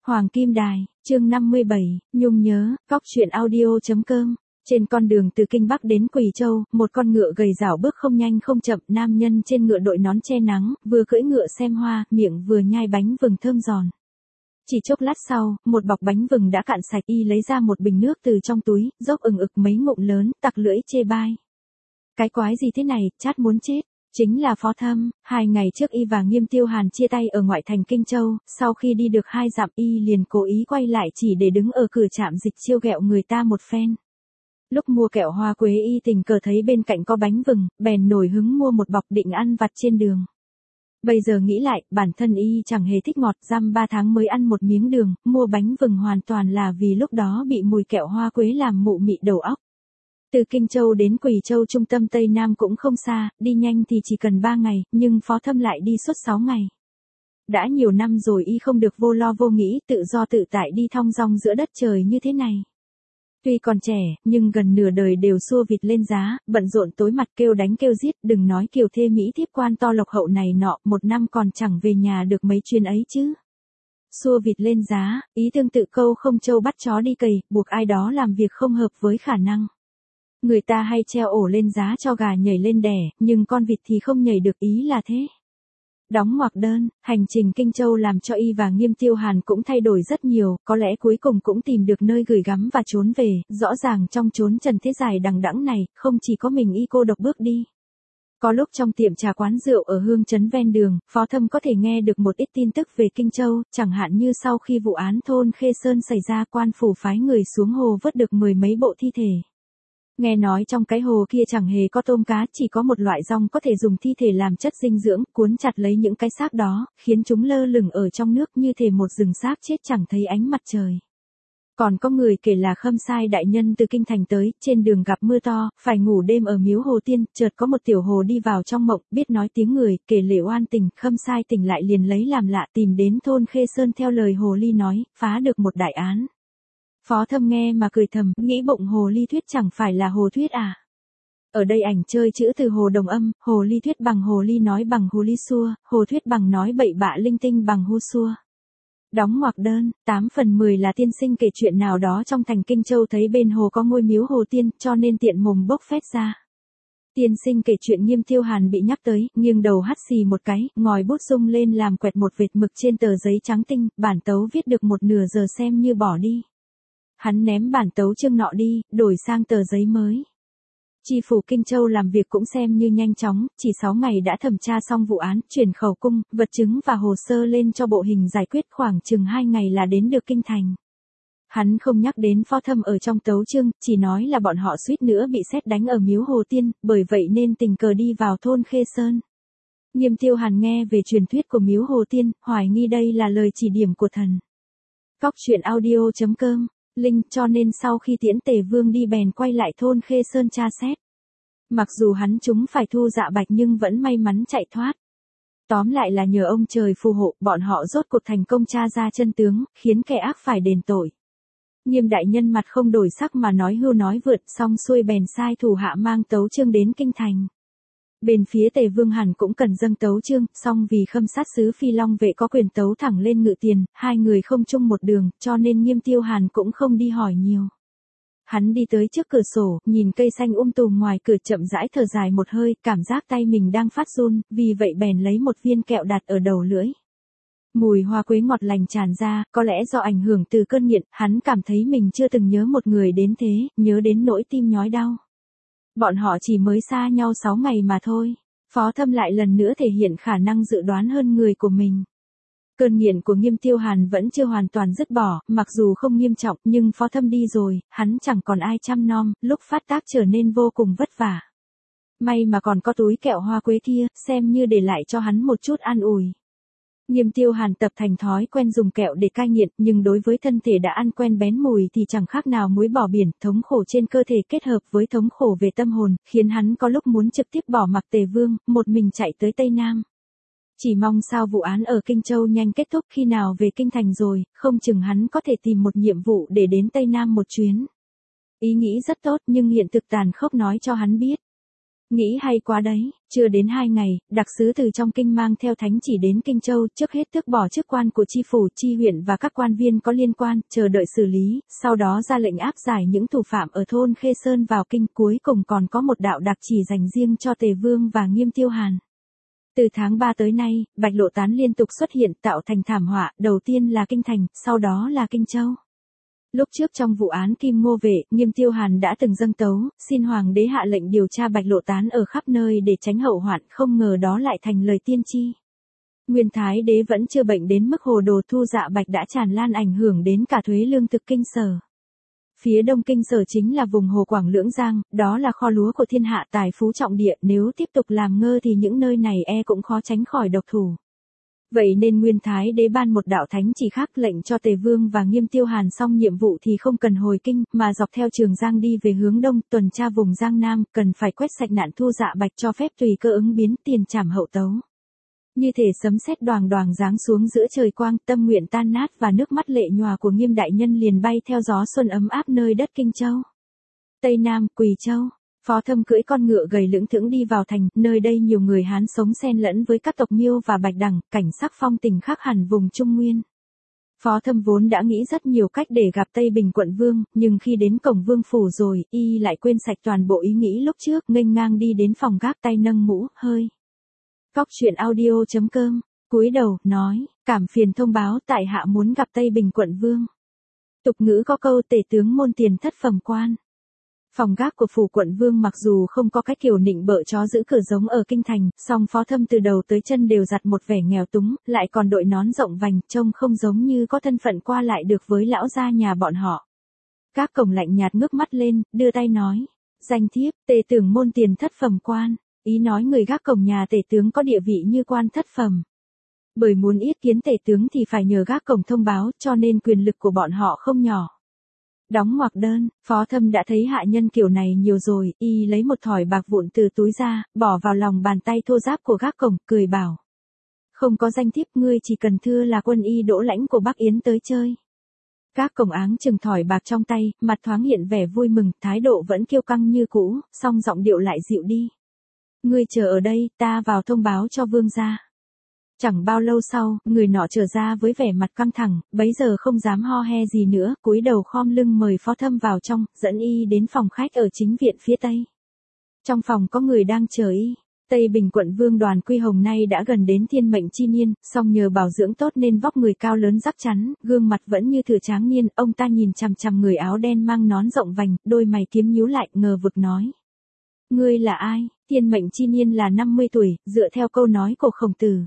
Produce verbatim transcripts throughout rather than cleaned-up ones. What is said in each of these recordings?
Hoàng Kim Đài, chương năm mươi bảy, Nhung nhớ, góc truyện audio.com. Trên con đường từ Kinh Bắc đến Quỳ Châu, một con ngựa gầy rảo bước không nhanh không chậm, nam nhân trên ngựa đội nón che nắng, vừa cưỡi ngựa xem hoa, miệng vừa nhai bánh vừng thơm giòn. Chỉ chốc lát sau, một bọc bánh vừng đã cạn sạch, y lấy ra một bình nước từ trong túi, dốc ừng ực mấy ngụm lớn, tặc lưỡi chê bai. Cái quái gì thế này, chát muốn chết. Chính là Phó Thâm. Hai ngày trước y và Nghiêm Tiêu Hàn chia tay ở ngoại thành Kinh Châu, sau khi đi được hai dặm y liền cố ý quay lại chỉ để đứng ở cửa trạm dịch chiêu ghẹo người ta một phen. Lúc mua kẹo hoa quế y tình cờ thấy bên cạnh có bánh vừng, bèn nổi hứng mua một bọc định ăn vặt trên đường. Bây giờ nghĩ lại, bản thân y chẳng hề thích ngọt, dăm ba tháng mới ăn một miếng đường, mua bánh vừng hoàn toàn là vì lúc đó bị mùi kẹo hoa quế làm mụ mị đầu óc. Từ Kinh Châu đến Quỳ Châu trung tâm Tây Nam cũng không xa, đi nhanh thì chỉ cần ba ngày, nhưng Phó Thâm lại đi suốt sáu ngày. Đã nhiều năm rồi y không được vô lo vô nghĩ, tự do tự tại đi thong dong giữa đất trời như thế này. Tuy còn trẻ, nhưng gần nửa đời đều xua vịt lên giá, bận rộn tối mặt kêu đánh kêu giết, đừng nói kiều thê Mỹ thiếp quan to lộc hậu này nọ, một năm còn chẳng về nhà được mấy chuyến ấy chứ. Xua vịt lên giá, ý tương tự câu không trâu bắt chó đi cày, buộc ai đó làm việc không hợp với khả năng. Người ta hay treo ổ lên giá cho gà nhảy lên đẻ, nhưng con vịt thì không nhảy được, ý là thế. Đóng ngoặc đơn, hành trình Kinh Châu làm cho y và Nghiêm Tiêu Hàn cũng thay đổi rất nhiều, có lẽ cuối cùng cũng tìm được nơi gửi gắm và trốn về, rõ ràng trong chốn trần thế dài đằng đẵng này, không chỉ có mình y cô độc bước đi. Có lúc trong tiệm trà quán rượu ở hương trấn ven đường, Phó Thâm có thể nghe được một ít tin tức về Kinh Châu, chẳng hạn như sau khi vụ án thôn Khê Sơn xảy ra, quan phủ phái người xuống hồ vớt được mười mấy bộ thi thể. Nghe nói trong cái hồ kia chẳng hề có tôm cá, chỉ có một loại rong có thể dùng thi thể làm chất dinh dưỡng, cuốn chặt lấy những cái xác đó, khiến chúng lơ lửng ở trong nước như thể một rừng xác chết chẳng thấy ánh mặt trời. Còn có người kể là Khâm Sai đại nhân từ Kinh Thành tới, trên đường gặp mưa to, phải ngủ đêm ở miếu Hồ Tiên, chợt có một tiểu hồ đi vào trong mộng, biết nói tiếng người, kể lể oan tình, Khâm Sai tỉnh lại liền lấy làm lạ, tìm đến thôn Khê Sơn theo lời hồ ly nói, phá được một đại án. Phó Thâm nghe mà cười thầm, nghĩ bụng hồ ly thuyết chẳng phải là hồ thuyết à. Ở đây ảnh chơi chữ từ hồ đồng âm, hồ ly thuyết bằng hồ ly nói bằng hồ ly xua, hồ thuyết bằng nói bậy bạ linh tinh bằng hu xua. Đóng ngoặc đơn, tám phần mười là tiên sinh kể chuyện nào đó trong thành Kinh Châu thấy bên hồ có ngôi miếu Hồ Tiên, cho nên tiện mồm bốc phét ra. Tiên sinh kể chuyện Nghiêm Tiêu Hàn bị nhắc tới, nghiêng đầu hắt xì một cái, ngòi bút rung lên làm quẹt một vệt mực trên tờ giấy trắng tinh, bản tấu viết được một nửa giờ xem như bỏ đi. Hắn ném bản tấu chương nọ đi, đổi sang tờ giấy mới. Chi phủ Kinh Châu làm việc cũng xem như nhanh chóng, chỉ sáu ngày đã thẩm tra xong vụ án, chuyển khẩu cung, vật chứng và hồ sơ lên cho bộ hình giải quyết, khoảng chừng hai ngày là đến được Kinh Thành. Hắn không nhắc đến Phó Thâm ở trong tấu chương, chỉ nói là bọn họ suýt nữa bị sét đánh ở miếu Hồ Tiên, bởi vậy nên tình cờ đi vào thôn Khê Sơn. Nghiêm Tiêu Hàn nghe về truyền thuyết của miếu Hồ Tiên, hoài nghi đây là lời chỉ điểm của thần. Góc truyện audio.com Linh, cho nên sau khi tiễn Tề Vương đi bèn quay lại thôn Khê Sơn tra xét. Mặc dù hắn chúng phải thu dạ bạch nhưng vẫn may mắn chạy thoát. Tóm lại là nhờ ông trời phù hộ, bọn họ rốt cuộc thành công tra ra chân tướng, khiến kẻ ác phải đền tội. Nghiêm đại nhân mặt không đổi sắc mà nói hưu nói vượt, xong xuôi bèn sai thủ hạ mang tấu chương đến Kinh Thành. Bên phía Tề Vương hẳn cũng cần dâng tấu chương, song vì Khâm sát sứ Phi Long vệ có quyền tấu thẳng lên ngự tiền, hai người không chung một đường, cho nên Nghiêm Tiêu Hàn cũng không đi hỏi nhiều. Hắn đi tới trước cửa sổ, nhìn cây xanh um tùm ngoài cửa, chậm rãi thở dài một hơi, cảm giác tay mình đang phát run, vì vậy bèn lấy một viên kẹo đặt ở đầu lưỡi. Mùi hoa quế ngọt lành tràn ra, có lẽ do ảnh hưởng từ cơn nghiện, hắn cảm thấy mình chưa từng nhớ một người đến thế, nhớ đến nỗi tim nhói đau. Bọn họ chỉ mới xa nhau sáu ngày mà thôi. Phó Thâm lại lần nữa thể hiện khả năng dự đoán hơn người của mình. Cơn nghiện của Nghiêm Tiêu Hàn vẫn chưa hoàn toàn dứt bỏ, mặc dù không nghiêm trọng, nhưng Phó Thâm đi rồi, hắn chẳng còn ai chăm nom, lúc phát tác trở nên vô cùng vất vả. May mà còn có túi kẹo hoa quế kia, xem như để lại cho hắn một chút an ủi. Nghiêm Tiêu Hàn tập thành thói quen dùng kẹo để cai nghiện, nhưng đối với thân thể đã ăn quen bén mùi thì chẳng khác nào muối bỏ biển, thống khổ trên cơ thể kết hợp với thống khổ về tâm hồn, khiến hắn có lúc muốn trực tiếp bỏ mặc Tề Vương, một mình chạy tới Tây Nam. Chỉ mong sao vụ án ở Kinh Châu nhanh kết thúc, khi nào về Kinh Thành rồi, không chừng hắn có thể tìm một nhiệm vụ để đến Tây Nam một chuyến. Ý nghĩ rất tốt nhưng hiện thực tàn khốc nói cho hắn biết. Nghĩ hay quá đấy, chưa đến hai ngày, đặc sứ từ trong kinh mang theo thánh chỉ đến Kinh Châu, trước hết tước bỏ chức quan của chi phủ, chi huyện và các quan viên có liên quan, chờ đợi xử lý, sau đó ra lệnh áp giải những thủ phạm ở thôn Khê Sơn vào kinh, cuối cùng còn có một đạo đặc chỉ dành riêng cho Tề Vương và Nghiêm Tiêu Hàn. Từ tháng ba tới nay, bạch lộ tán liên tục xuất hiện tạo thành thảm họa, đầu tiên là Kinh Thành, sau đó là Kinh Châu. Lúc trước trong vụ án Kim Ngô Vệ, Nghiêm Tiêu Hàn đã từng dâng tấu, xin hoàng đế hạ lệnh điều tra bạch lộ tán ở khắp nơi để tránh hậu hoạn, không ngờ đó lại thành lời tiên tri. Nguyên Thái đế vẫn chưa bệnh đến mức hồ đồ, thu dạ bạch đã tràn lan ảnh hưởng đến cả thuế lương thực kinh sở. Phía đông kinh sở chính là vùng hồ Quảng Lưỡng Giang, đó là kho lúa của thiên hạ, tài phú trọng địa, nếu tiếp tục làm ngơ thì những nơi này e cũng khó tránh khỏi độc thủ. Vậy nên Nguyên Thái đế ban một đạo thánh chỉ khác, lệnh cho Tề Vương và Nghiêm Tiêu Hàn xong nhiệm vụ thì không cần hồi kinh, mà dọc theo Trường Giang đi về hướng đông, tuần tra vùng Giang Nam, cần phải quét sạch nạn thu dạ bạch, cho phép tùy cơ ứng biến, tiền trảm hậu tấu. Như thể sấm sét đoàng đoàng giáng xuống giữa trời quang, tâm nguyện tan nát và nước mắt lệ nhòa của Nghiêm đại nhân liền bay theo gió xuân ấm áp nơi đất Kinh Châu. Tây Nam, Quỳ Châu. Phó Thâm cưỡi con ngựa gầy lững thững đi vào thành, nơi đây nhiều người Hán sống xen lẫn với các tộc Miêu và Bạch Đằng, cảnh sắc phong tình khác hẳn vùng Trung Nguyên. Phó Thâm vốn đã nghĩ rất nhiều cách để gặp Tây Bình quận vương, nhưng khi đến cổng vương phủ rồi, y lại quên sạch toàn bộ ý nghĩ lúc trước, nghênh ngang đi đến phòng gác, tay nâng mũ, hơi. Góc truyện audio chấm com, cúi đầu, nói, cảm phiền thông báo tại hạ muốn gặp Tây Bình quận vương. Tục ngữ có câu tể tướng môn tiền thất phẩm quan. Phòng gác của phủ quận vương mặc dù không có cái kiểu nịnh bợ chó giữ cửa giống ở kinh thành, song Phó Thâm từ đầu tới chân đều giặt một vẻ nghèo túng, lại còn đội nón rộng vành, trông không giống như có thân phận qua lại được với lão gia nhà bọn họ. Các cổng lạnh nhạt ngước mắt lên, đưa tay nói, danh thiếp, tề tưởng môn tiền thất phẩm quan, ý nói người gác cổng nhà tể tướng có địa vị như quan thất phẩm. Bởi muốn yết kiến tể tướng thì phải nhờ gác cổng thông báo, cho nên quyền lực của bọn họ không nhỏ. Đóng ngoặc đơn, Phó Thâm đã thấy hạ nhân kiểu này nhiều rồi, y lấy một thỏi bạc vụn từ túi ra, bỏ vào lòng bàn tay thô ráp của gác cổng, cười bảo. Không có danh thiếp, ngươi chỉ cần thưa là quân y Đỗ Lãnh của Bắc Yến tới chơi. Gác cổng áng chừng thỏi bạc trong tay, mặt thoáng hiện vẻ vui mừng, thái độ vẫn kiêu căng như cũ, song giọng điệu lại dịu đi. Ngươi chờ ở đây, ta vào thông báo cho vương gia. Chẳng bao lâu sau, người nọ trở ra với vẻ mặt căng thẳng, bấy giờ không dám ho he gì nữa, cúi đầu khom lưng mời Phó Thâm vào trong, dẫn y đến phòng khách ở chính viện phía tây. Trong phòng có người đang chờ y. Tây Bình quận vương Đoàn Quy Hồng nay đã gần đến thiên mệnh chi niên, song nhờ bảo dưỡng tốt nên vóc người cao lớn rắc chắn, gương mặt vẫn như thửa tráng niên, ông ta nhìn chằm chằm người áo đen mang nón rộng vành, đôi mày kiếm nhíu lại, ngờ vực nói. Ngươi là ai? Thiên mệnh chi niên là năm mươi tuổi, dựa theo câu nói của Khổng Tử.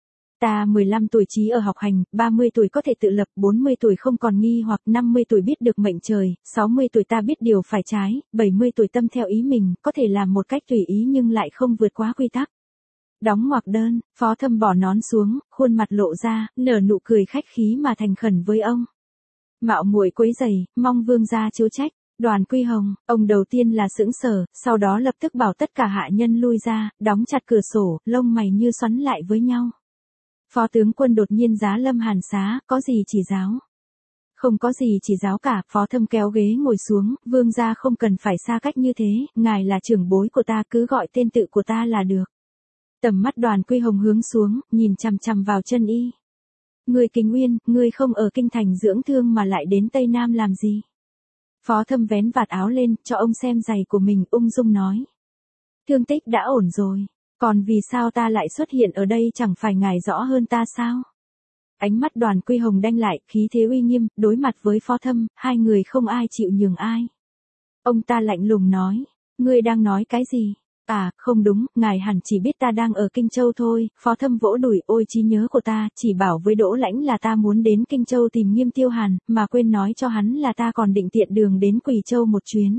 Ta mười lăm tuổi trí ở học hành, ba mươi tuổi có thể tự lập, bốn mươi tuổi không còn nghi hoặc, năm mươi tuổi biết được mệnh trời, sáu mươi tuổi ta biết điều phải trái, bảy mươi tuổi tâm theo ý mình, có thể làm một cách tùy ý nhưng lại không vượt quá quy tắc. Đóng ngoặc đơn, Phó Thâm bỏ nón xuống, khuôn mặt lộ ra, nở nụ cười khách khí mà thành khẩn với ông. Mạo muội quấy rầy, mong vương gia chiếu trách. Đoàn Quy Hồng, ông đầu tiên là sững sờ, sau đó lập tức bảo tất cả hạ nhân lui ra, đóng chặt cửa sổ, lông mày như xoắn lại với nhau. Phó tướng quân đột nhiên giá lâm hàn xá, có gì chỉ giáo? Không có gì chỉ giáo cả, Phó Thâm kéo ghế ngồi xuống, vương gia không cần phải xa cách như thế, ngài là trưởng bối của ta, cứ gọi tên tự của ta là được. Tầm mắt Đoàn Quy Hồng hướng xuống, nhìn chằm chằm vào chân y. Ngươi Kính Uyên, ngươi không ở kinh thành dưỡng thương mà lại đến Tây Nam làm gì? Phó Thâm vén vạt áo lên, cho ông xem giày của mình, ung dung nói. Thương tích đã ổn rồi, còn vì sao ta lại xuất hiện ở đây, chẳng phải ngài rõ hơn ta sao? Ánh mắt Đoàn Quy Hồng đanh lại, khí thế uy nghiêm, đối mặt với Phó Thâm, hai người không ai chịu nhường ai. Ông ta lạnh lùng nói, ngươi đang nói cái gì? À, không đúng, ngài hẳn chỉ biết ta đang ở Kinh Châu thôi. Phó Thâm vỗ đùi, ôi trí nhớ của ta, chỉ bảo với Đỗ Lãnh là ta muốn đến Kinh Châu tìm Nghiêm Tiêu Hàn, mà quên nói cho hắn là ta còn định tiện đường đến Quỳ Châu một chuyến.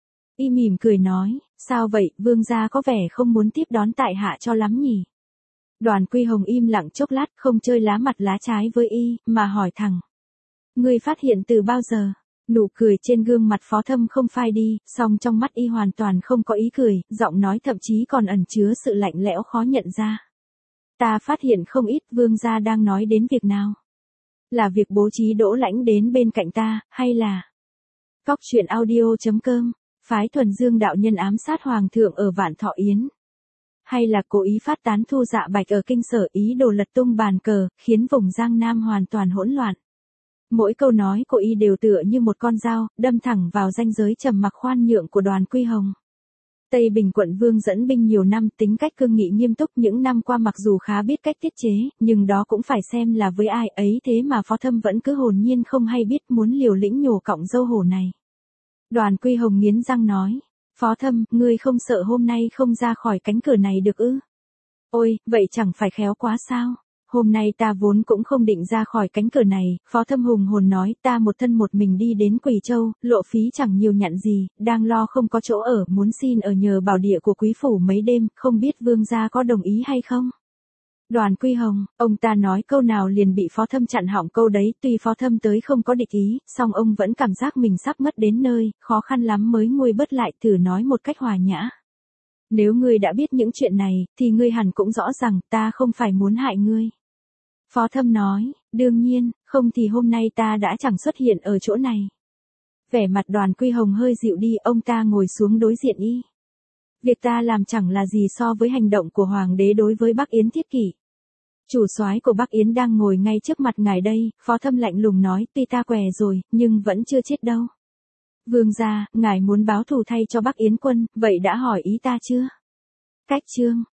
Y mỉm cười nói, sao vậy, vương gia có vẻ không muốn tiếp đón tại hạ cho lắm nhỉ? Đoàn Quy Hồng im lặng chốc lát, không chơi lá mặt lá trái với y, mà hỏi thẳng. Ngươi phát hiện từ bao giờ? Nụ cười trên gương mặt Phó Thâm không phai đi, song trong mắt y hoàn toàn không có ý cười, giọng nói thậm chí còn ẩn chứa sự lạnh lẽo khó nhận ra. Ta phát hiện không ít, vương gia đang nói đến việc nào? Là việc bố trí Đỗ Lãnh đến bên cạnh ta, hay là... Góc truyện audio chấm com phái Thuần Dương đạo nhân ám sát hoàng thượng ở Vạn Thọ Yến. Hay là cố ý phát tán Thu Dạ Bạch ở kinh sở, ý đồ lật tung bàn cờ, khiến vùng Giang Nam hoàn toàn hỗn loạn. Mỗi câu nói của y đều tựa như một con dao, đâm thẳng vào ranh giới trầm mặc khoan nhượng của Đoàn Quy Hồng. Tây Bình quận vương dẫn binh nhiều năm, tính cách cương nghị nghiêm túc, những năm qua mặc dù khá biết cách tiết chế, nhưng đó cũng phải xem là với ai ấy, thế mà Phó Thâm vẫn cứ hồn nhiên không hay biết muốn liều lĩnh nhổ cọng dâu hổ này. Đoàn Quy Hồng nghiến răng nói, Phó Thâm, ngươi không sợ hôm nay không ra khỏi cánh cửa này được ư? Ôi, vậy chẳng phải khéo quá sao? Hôm nay ta vốn cũng không định ra khỏi cánh cửa này, Phó Thâm hùng hồn nói, ta một thân một mình đi đến Quỳ Châu, lộ phí chẳng nhiều nhặn gì, đang lo không có chỗ ở, muốn xin ở nhờ bảo địa của quý phủ mấy đêm, không biết vương gia có đồng ý hay không? Đoàn Quy Hồng, ông ta nói câu nào liền bị Phó Thâm chặn họng câu đấy, tuy Phó Thâm tới không có địch ý, song ông vẫn cảm giác mình sắp mất đến nơi, khó khăn lắm mới nguôi bớt lại, thử nói một cách hòa nhã. Nếu ngươi đã biết những chuyện này, thì ngươi hẳn cũng rõ rằng ta không phải muốn hại ngươi. Phó Thâm nói, đương nhiên, không thì hôm nay ta đã chẳng xuất hiện ở chỗ này. Vẻ mặt Đoàn Quy Hồng hơi dịu đi, ông ta ngồi xuống đối diện y. Việc ta làm chẳng là gì so với hành động của Hoàng đế đối với Bắc Yến Thiết Kỷ. Chủ soái của Bắc Yến đang ngồi ngay trước mặt ngài đây, Phó Thâm lạnh lùng nói, tuy ta què rồi, nhưng vẫn chưa chết đâu. Vương gia, ngài muốn báo thù thay cho Bắc Yến quân, vậy đã hỏi ý ta chưa? Cách chương.